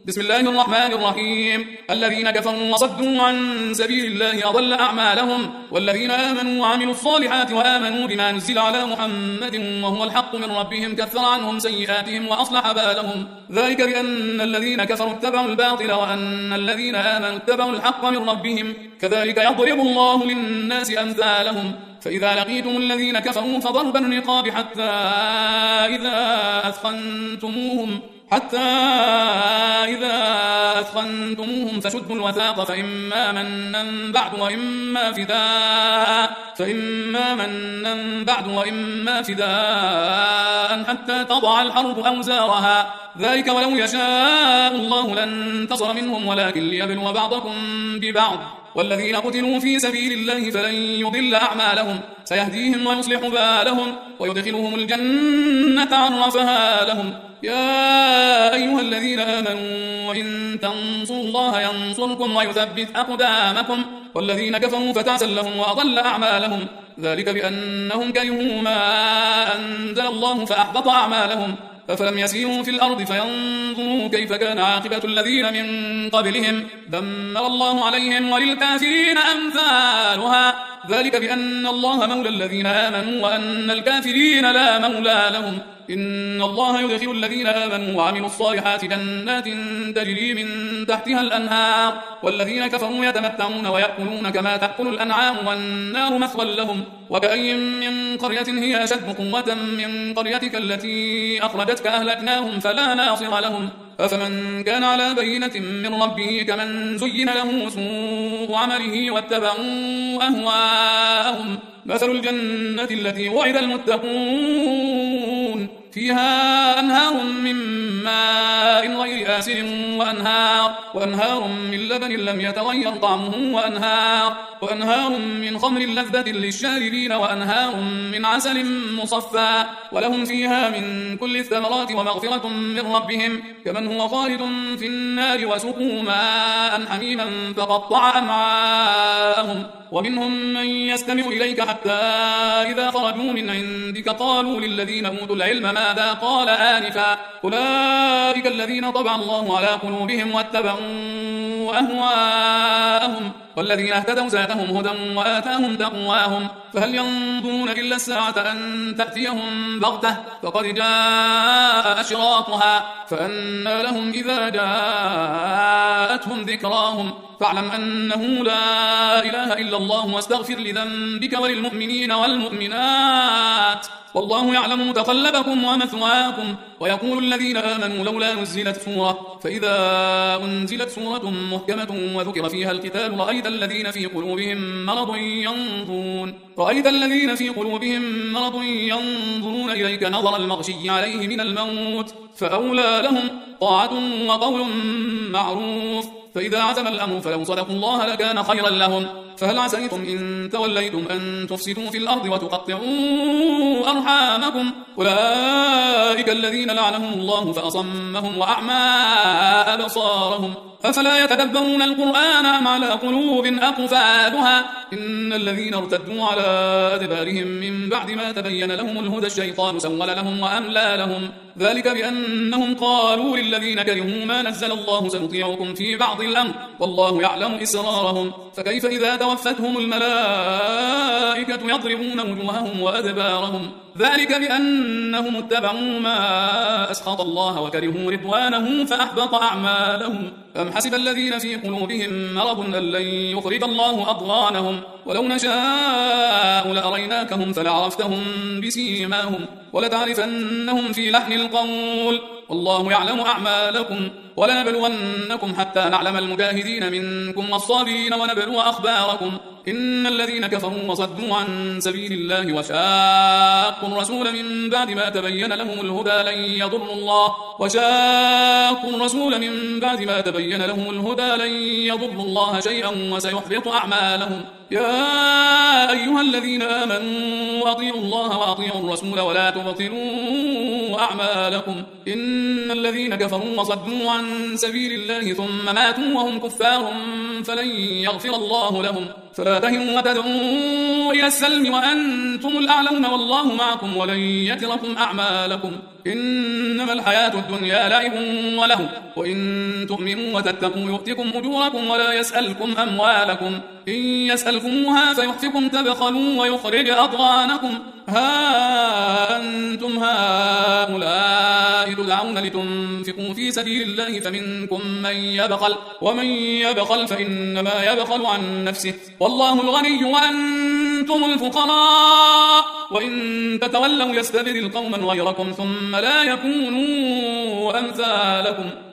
بسم الله الرحمن الرحيم. الذين كفروا وصدوا عن سبيل الله أضل أعمالهم، والذين آمنوا وعملوا الصالحات وآمنوا بما نزل على محمد وهو الحق من ربهم كفر عنهم سيئاتهم وأصلح بالهم. ذلك بأن الذين كفروا اتبعوا الباطل وأن الذين آمنوا اتبعوا الحق من ربهم، كذلك يضرب الله للناس أمثالهم. فإذا لقيتم الذين كفروا فضرب الرقاب حتى إذا أثخنتموهم فشدوا الوثاق فإما منا بعد وإما فداء حتى تضع الحرب أوزارها. ذلك ولو يشاء الله لانتصر منهم ولكن ليبلو بعضكم ببعض. والذين قتلوا في سبيل الله فلن يضل أعمالهم، سيهديهم ويصلح بالهم ويدخلهم الجنة عرفها لهم. يا أيها الذين آمنوا وإن تنصروا الله ينصركم ويثبت أقدامكم. والذين كفروا فتعسا لهم وأضل أعمالهم، ذلك بأنهم كرهوا ما أنزل الله فأحبط أعمالهم. أفلم يسيروا في الأرض فينظروا كيف كان عاقبة الذين من قبلهم، دمر الله عليهم وللكافرين أمثالها. ذلك بأن الله مولى الذين آمنوا وأن الكافرين لا مولى لهم. إن الله يدخل الذين آمنوا وعملوا الصالحات جنات تجري من تحتها الأنهار، والذين كفروا يتمتعون ويأكلون كما تأكل الأنعام والنار مثوى لهم. وكأي من قرية هي أشد قوة من قريتك التي أخرجتك أهلكناهم فلا ناصر لهم. أفمن كان على بينة من ربه كمن زين له سوء عمله واتبعوا أهواءهم. مثل الجنة التي وعد المتقون فيها أنهار من ماء غير آسن وأنهار من لبن لم يتغير طعمه وأنهار من خمر لذة للشاربين وأنهار من عسل مصفى، ولهم فيها من كل الثمرات ومغفرة من ربهم، كمن هو خالد في النار وسقوا ماء حميما فقطع أمعاءهم. ومنهم من يستمع إليك حتى إذا خرجوا من عندك قالوا للذين أوتوا العلم ماذا قال آنفا، أولئك الذين طبع الله على قلوبهم واتبعوا أهواءهم. والذين اهتدوا زادهم هدى وآتاهم تقواهم. فهل ينظرون إلا الساعة أن تأتيهم بغتة فقد جاء أشراطها، فأنى لهم إذا جاءتهم ذكراهم. فاعلم أنه لا إله إلا الله واستغفر لذنبك وللمؤمنين والمؤمنات، والله يعلم متقلبكم ومثواكم. ويقول الذين آمنوا لولا نزلت سورة، فإذا أنزلت سورة محكمة وذكر فيها القتال رأيت الذين في قلوبهم مرض ينظرون إليك نظر المغشي عليه من الموت، فأولى لهم طاعة وقول معروف. فإذا عزم الأمر فلو صدقوا الله لكان خيرا لهم. فهل عسيتم إن توليتم أن تفسدوا في الأرض وتقطعوا أرحامكم، أولئك الذين لعنهم الله فأصمهم وأعمى أبصارهم. أفلا يتدبرون القرآن أم على قلوب أقفالها. إن الذين ارتدوا على أدبارهم من بعد ما تبين لهم الهدى الشيطان سول لهم وأملى لهم. ذلك بأنهم قالوا للذين كرهوا ما نزل الله سنطيعكم في بعض الأمر والله يعلم إسرارهم. فكيف إذا توفتهم الملائكة يضربون وجوههم وأدبارهم. ذلك بأنهم اتبعوا ما أسخط الله وكرهوا رضوانه فأحبط أعمالهم. أم حسب الذين في قلوبهم مرض أن لن يخرج الله أضغانهم. ولو نشاء لأريناكهم فلعرفتهم بسيماهم ولتعرفنهم في لحن القول، والله يعلم أعمالكم. ولنبلونكم حتى نعلم المجاهدين منكم والصابرين ونبلو أخباركم. إن الذين كفروا وصدوا عن سبيل الله وشاقوا الرسول من بعد ما تبين لهم الهدى لن يضروا الله شيئا وسيحبط أعمالهم. يا أيها الذين آمنوا أطيعوا الله وأطيعوا الرسول ولا تبطلوا أعمالكم. إن الذين كفروا وصدوا عن سبيل الله ثم ماتوا وهم كفار فلن يغفر الله لهم فلا تهنوا وتدعوا إلى السلم وأنتم الأعلون والله معكم ولن يتركم أعمالكم. إنما الحياة الدنيا لعب وله وإن تؤمنوا وتتقوا يؤتكم أجوركم ولا يسألكم أموالكم إن يسألكموها فيحفكم تبخلوا ويخرج أضغانكم. ها أنتم هؤلاء تدعون لتنفقوا في سبيل الله فمنكم من يبخل ومن يبخل فإنما يبخل عن نفسه والله الغني وأنتم الفقراء وإن تتولوا يستبدل قوما غيركم ثم لا يكونوا أمثالكم.